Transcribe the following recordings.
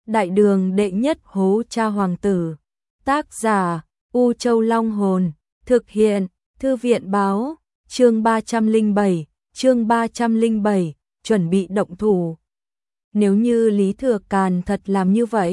Đại đường đệ nhất hố cha hoàng tử. Tác giả U Châu Long Hồn. Thực hiện Thư viện Báo. Chương 307, chuẩn bị động thủ. Nếu như Lý Thừa Càn thật làm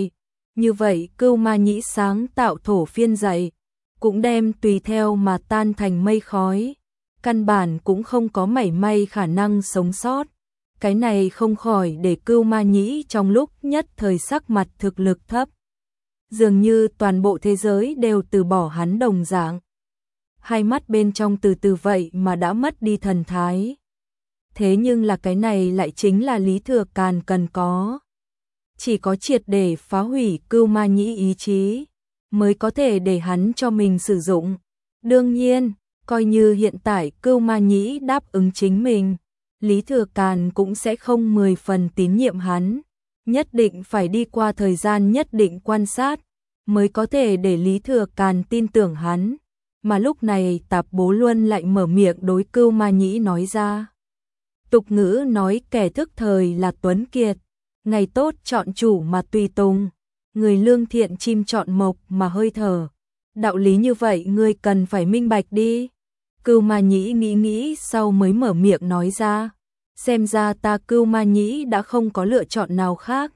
như vậy Cưu Ma Nhĩ sáng tạo thổ phiên dậy, cũng đem tùy theo mà tan thành mây khói, căn bản cũng không có mảy may khả năng sống sót. Cái này không khỏi để Cưu Ma Nhĩ trong lúc nhất thời sắc mặt thực lực thấp. Dường như toàn bộ thế giới đều từ bỏ hắn đồng dạng. Hai mắt bên trong từ từ vậy mà đã mất đi thần thái. Thế nhưng là cái này lại chính là Lý Thừa Càn cần có. Chỉ có triệt để phá hủy Cưu Ma Nhĩ ý chí, mới có thể để hắn cho mình sử dụng. Đương nhiên, coi như hiện tại Cưu Ma Nhĩ đáp ứng chính mình, Lý Thừa Càn cũng sẽ không 10 phần tín nhiệm hắn. Nhất định phải đi qua thời gian nhất định quan sát, mới có thể để Lý Thừa Càn tin tưởng hắn. Mà lúc này Tạp Bố Luân lại mở miệng đối Cưu Ma Nhĩ nói ra. Tục ngữ nói kẻ thức thời là tuấn kiệt, ngày tốt chọn chủ mà tùy tùng, người lương thiện chim chọn mộc mà hơi thở. Đạo lý như vậy ngươi cần phải minh bạch đi. Cưu Ma Nhĩ nghĩ sau mới mở miệng nói ra. Xem ra ta Cưu Ma Nhĩ đã không có lựa chọn nào khác.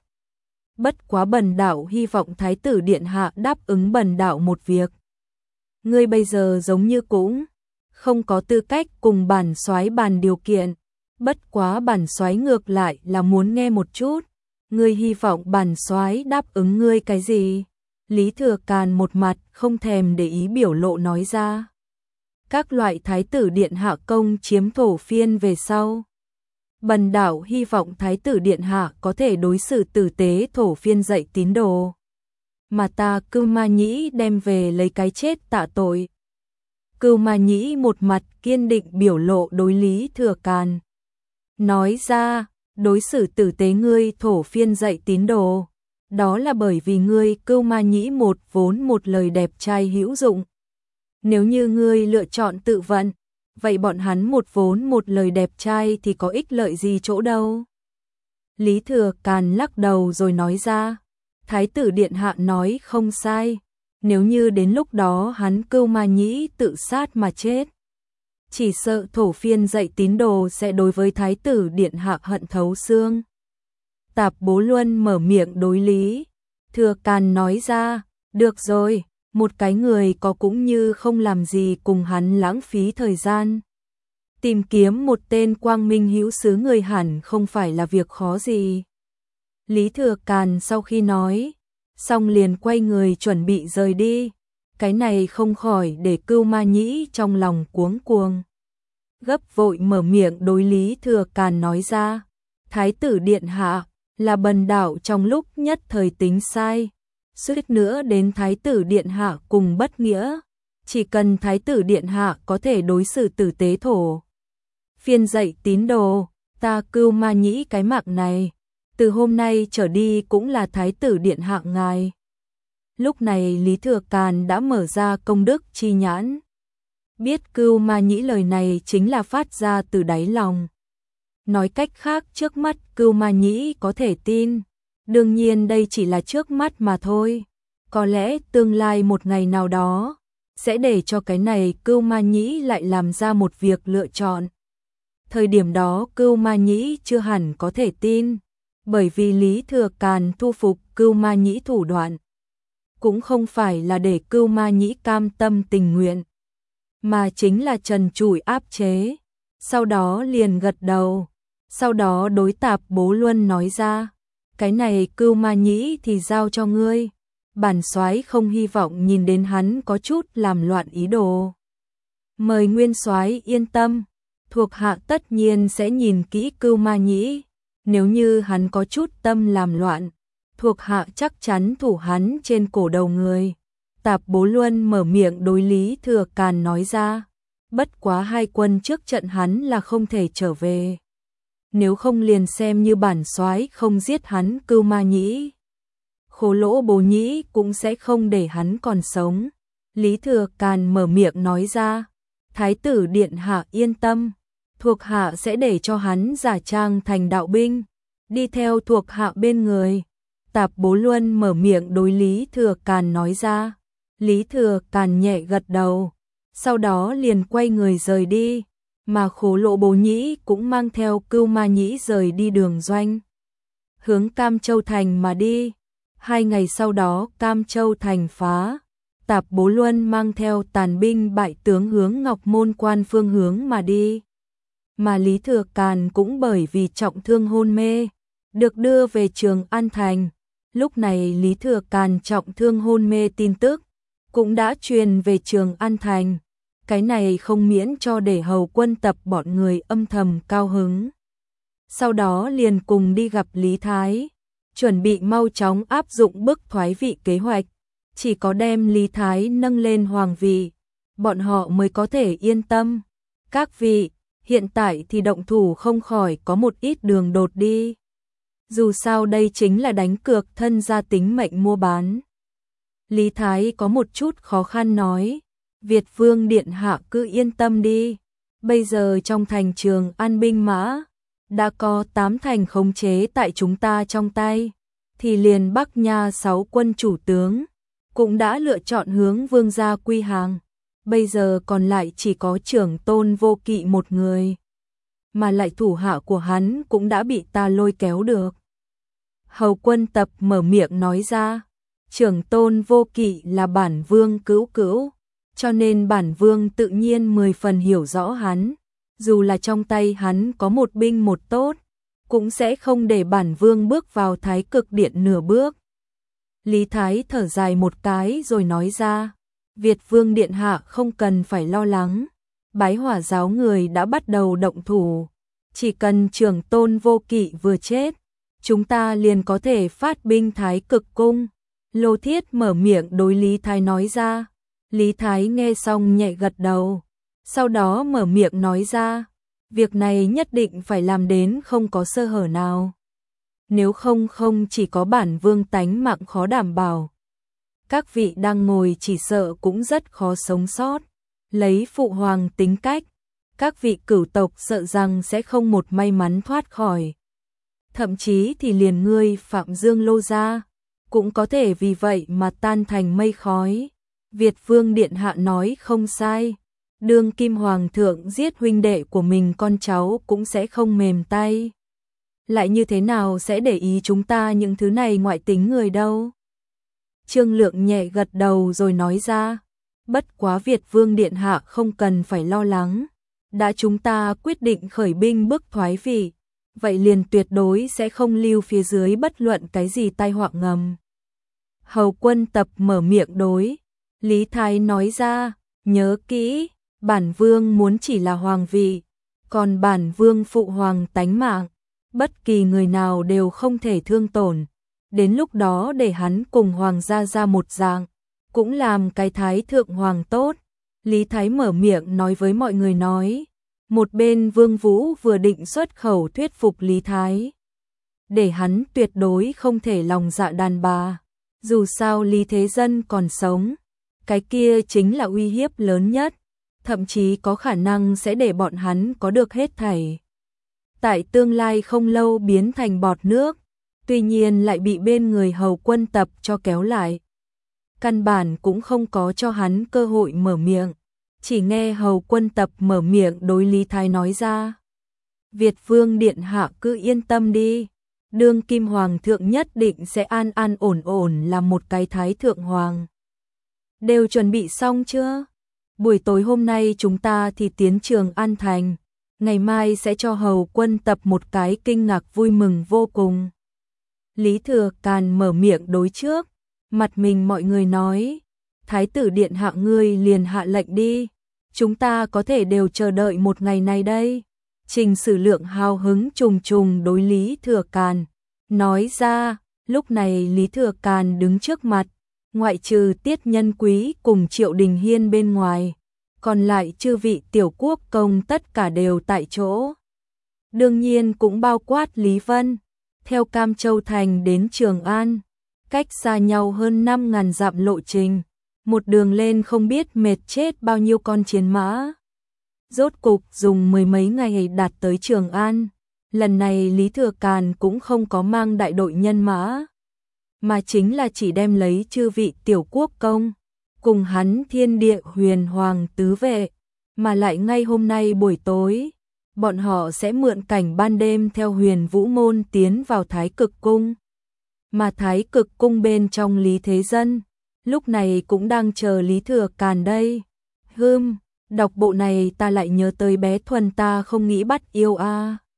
Bất quá bần đạo hy vọng Thái tử Điện Hạ đáp ứng bần đạo một việc. Ngươi bây giờ giống như cũng không có tư cách cùng bản soái bàn điều kiện. Bất quá bản soái ngược lại là muốn nghe một chút. Ngươi hy vọng bản soái đáp ứng ngươi cái gì? Lý Thừa Càn một mặt không thèm để ý biểu lộ nói ra. Các loại Thái tử Điện Hạ công chiếm thổ phiên về sau, bần đạo hy vọng Thái tử Điện Hạ có thể đối xử tử tế thổ phiên dạy tín đồ, mà ta Cưu Ma Nhĩ đem về lấy cái chết tạ tội. Cưu Ma Nhĩ một mặt kiên định biểu lộ đối Lý Thừa Càn. Nói ra, đối xử tử tế ngươi thổ phiên dạy tín đồ, đó là bởi vì ngươi Cưu Ma Nhĩ vốn một lời đẹp trai hữu dụng. Nếu như ngươi lựa chọn tự vận, vậy bọn hắn vốn một lời đẹp trai thì có ích lợi gì chỗ đâu. Lý Thừa Càn lắc đầu rồi nói ra. Thái tử Điện Hạ nói không sai. Nếu như đến lúc đó hắn Cưu Ma Nhĩ tự sát mà chết, chỉ sợ thổ phiên dạy tín đồ sẽ đối với Thái tử Điện Hạ hận thấu xương. Tạp Bố Luân mở miệng đối Lý Thừa Càn nói ra. Được rồi, một cái người có cũng như không làm gì cùng hắn lãng phí thời gian. Tìm kiếm một tên quang minh hữu xứ người hẳn không phải là việc khó gì. Lý Thừa Càn sau khi nói, xong liền quay người chuẩn bị rời đi. Cái này không khỏi để Cưu Ma Nhĩ trong lòng cuống cuồng. Gấp vội mở miệng đối Lý Thừa Càn nói ra. Thái tử Điện Hạ, là bần đạo trong lúc nhất thời tính sai. Suýt nữa đến Thái tử Điện Hạ cùng bất nghĩa. Chỉ cần Thái tử Điện Hạ có thể đối xử tử tế thổ phiên dạy tín đồ, ta Cưu Ma Nhĩ cái mạng này, từ hôm nay trở đi cũng là Thái tử Điện Hạ ngài. Lúc này Lý Thừa Càn đã mở ra công đức chi nhãn. Biết Cưu Ma Nhĩ lời này chính là phát ra từ đáy lòng. Nói cách khác trước mắt Cưu Ma Nhĩ có thể tin. Đương nhiên đây chỉ là trước mắt mà thôi. Có lẽ tương lai một ngày nào đó, sẽ để cho cái này Cưu Ma Nhĩ lại làm ra một việc lựa chọn. Thời điểm đó Cưu Ma Nhĩ chưa hẳn có thể tin. Bởi vì Lý Thừa Càn thu phục Cưu Ma Nhĩ thủ đoạn, cũng không phải là để Cưu Ma Nhĩ cam tâm tình nguyện, mà chính là trần trụi áp chế. Sau đó liền gật đầu. Sau đó đối Tạp Bố Luân nói ra. Cái này Cưu Ma Nhĩ thì giao cho ngươi. Bản soái không hy vọng nhìn đến hắn có chút làm loạn ý đồ. Mời nguyên soái yên tâm, thuộc hạ tất nhiên sẽ nhìn kỹ Cưu Ma Nhĩ. Nếu như hắn có chút tâm làm loạn, thuộc hạ chắc chắn thủ hắn trên cổ đầu người. Tạp Bố Luân mở miệng đối Lý Thừa Càn nói ra. Bất quá hai quân trước trận hắn là không thể trở về. Nếu không liền xem như bản soái không giết hắn Cưu Ma Nhĩ, Khố Lỗ Bố Nhĩ cũng sẽ không để hắn còn sống. Lý Thừa Càn mở miệng nói ra. Thái tử Điện Hạ yên tâm, thuộc hạ sẽ để cho hắn giả trang thành đạo binh, đi theo thuộc hạ bên người. Tạp Bố Luân mở miệng đối Lý Thừa Càn nói ra. Lý Thừa Càn nhẹ gật đầu, sau đó liền quay người rời đi, mà Khố Lỗ Bố Nhĩ cũng mang theo Cưu Ma Nhĩ rời đi đường doanh, hướng Cam Châu Thành mà đi. 2 ngày sau đó Cam Châu Thành phá, Tạp Bố Luân mang theo tàn binh bại tướng hướng Ngọc Môn Quan phương hướng mà đi. Mà Lý Thừa Càn cũng bởi vì trọng thương hôn mê, được đưa về Trường An Thành. Lúc này Lý Thừa Càn trọng thương hôn mê tin tức cũng đã truyền về Trường An Thành. Cái này không miễn cho để Hầu Quân Tập bọn người âm thầm cao hứng. Sau đó liền cùng đi gặp Lý Thái, chuẩn bị mau chóng áp dụng bức thoái vị kế hoạch. Chỉ có đem Lý Thái nâng lên hoàng vị, bọn họ mới có thể yên tâm. Các vị, hiện tại thì động thủ không khỏi có một ít đường đột đi. Dù sao đây chính là đánh cược thân gia tính mệnh mua bán. Lý Thái có một chút khó khăn nói, Việt Vương Điện Hạ cứ yên tâm đi. Bây giờ trong thành Trường An binh mã đã có 8 thành khống chế tại chúng ta trong tay, thì liền Bắc Nha 6 quân chủ tướng cũng đã lựa chọn hướng Vương gia quy hàng. Bây giờ còn lại chỉ có Trưởng Tôn Vô Kỵ một người, mà lại thủ hạ của hắn cũng đã bị ta lôi kéo được. Hầu Quân Tập mở miệng nói ra, Trưởng Tôn Vô Kỵ là bản vương cứu cữu, cho nên bản vương tự nhiên 10 phần hiểu rõ hắn. Dù là trong tay hắn có một binh một tốt, cũng sẽ không để bản vương bước vào Thái Cực Điện nửa bước. Lý Thái thở dài một cái rồi nói ra, Việt Vương Điện Hạ không cần phải lo lắng, Bái Hỏa giáo người đã bắt đầu động thủ, chỉ cần Trưởng Tôn Vô Kỵ vừa chết, chúng ta liền có thể phát binh Thái Cực Cung. Lô Thiết mở miệng đối Lý Thái nói ra. Lý Thái nghe xong nhẹ gật đầu, sau đó mở miệng nói ra, việc này nhất định phải làm đến không có sơ hở nào. Nếu không chỉ có bản vương tánh mạng khó đảm bảo. Các vị đang ngồi chỉ sợ cũng rất khó sống sót. Lấy phụ hoàng tính cách, các vị cửu tộc sợ rằng sẽ không một may mắn thoát khỏi. Thậm chí thì liền ngươi Phạm Dương Lô gia cũng có thể vì vậy mà tan thành mây khói. Việt Vương Điện Hạ nói không sai, đương kim hoàng thượng giết huynh đệ của mình con cháu cũng sẽ không mềm tay. Lại như thế nào sẽ để ý chúng ta những thứ này ngoại tính người đâu. Trương Lượng nhẹ gật đầu rồi nói ra, bất quá Việt Vương Điện Hạ không cần phải lo lắng, đã chúng ta quyết định khởi binh bức thoái vị, vậy liền tuyệt đối sẽ không lưu phía dưới bất luận cái gì tai họa ngầm. Hầu Quân Tập mở miệng đối Lý Thái nói ra, nhớ kỹ, bản vương muốn chỉ là hoàng vị, còn bản vương phụ hoàng tánh mạng, bất kỳ người nào đều không thể thương tổn. Đến lúc đó để hắn cùng hoàng gia ra một dạng, cũng làm cái thái thượng hoàng tốt. Lý Thái mở miệng nói với mọi người nói. Một bên Vương Vũ vừa định xuất khẩu thuyết phục Lý Thái, để hắn tuyệt đối không thể lòng dạ đàn bà. Dù sao Lý Thế Dân còn sống, cái kia chính là uy hiếp lớn nhất, thậm chí có khả năng sẽ để bọn hắn có được hết thảy. Tại tương lai không lâu biến thành bọt nước, tuy nhiên lại bị bên người Hầu Quân Tập cho kéo lại. Căn bản cũng không có cho hắn cơ hội mở miệng, chỉ nghe Hầu Quân Tập mở miệng đối Lý Thái nói ra. Việt Vương Điện Hạ cứ yên tâm đi, đương kim hoàng thượng nhất định sẽ an an ổn ổn làm một cái thái thượng hoàng. Đều chuẩn bị xong chưa? Buổi tối hôm nay chúng ta thì tiến Trường An Thành, ngày mai sẽ cho Hầu Quân Tập một cái kinh ngạc vui mừng vô cùng. Lý Thừa Càn mở miệng đối trước, mặt mình mọi người nói, Thái tử Điện Hạ ngươi liền hạ lệnh đi, chúng ta có thể đều chờ đợi một ngày này đây. Trình Sử Lượng hào hứng trùng trùng đối Lý Thừa Càn, nói ra, lúc này Lý Thừa Càn đứng trước mặt, ngoại trừ Tiết Nhân Quý cùng Triệu Đình Hiên bên ngoài, còn lại chư vị tiểu quốc công tất cả đều tại chỗ. Đương nhiên cũng bao quát Lý Vân, theo Cam Châu Thành đến Trường An, cách xa nhau hơn 5.000 dặm lộ trình, một đường lên không biết mệt chết bao nhiêu con chiến mã. Rốt cục dùng 10 mấy ngày đạt tới Trường An, lần này Lý Thừa Càn cũng không có mang đại đội nhân mã, mà chính là chỉ đem lấy chư vị tiểu quốc công, cùng hắn thiên địa huyền hoàng tứ vệ, mà lại ngay hôm nay buổi tối, bọn họ sẽ mượn cảnh ban đêm theo Huyền Vũ môn tiến vào Thái Cực cung. Mà Thái Cực cung bên trong Lý Thế Dân, lúc này cũng đang chờ Lý Thừa Càn đây. Đọc bộ này ta lại nhớ tới bé Thuần ta không nghĩ bắt yêu a.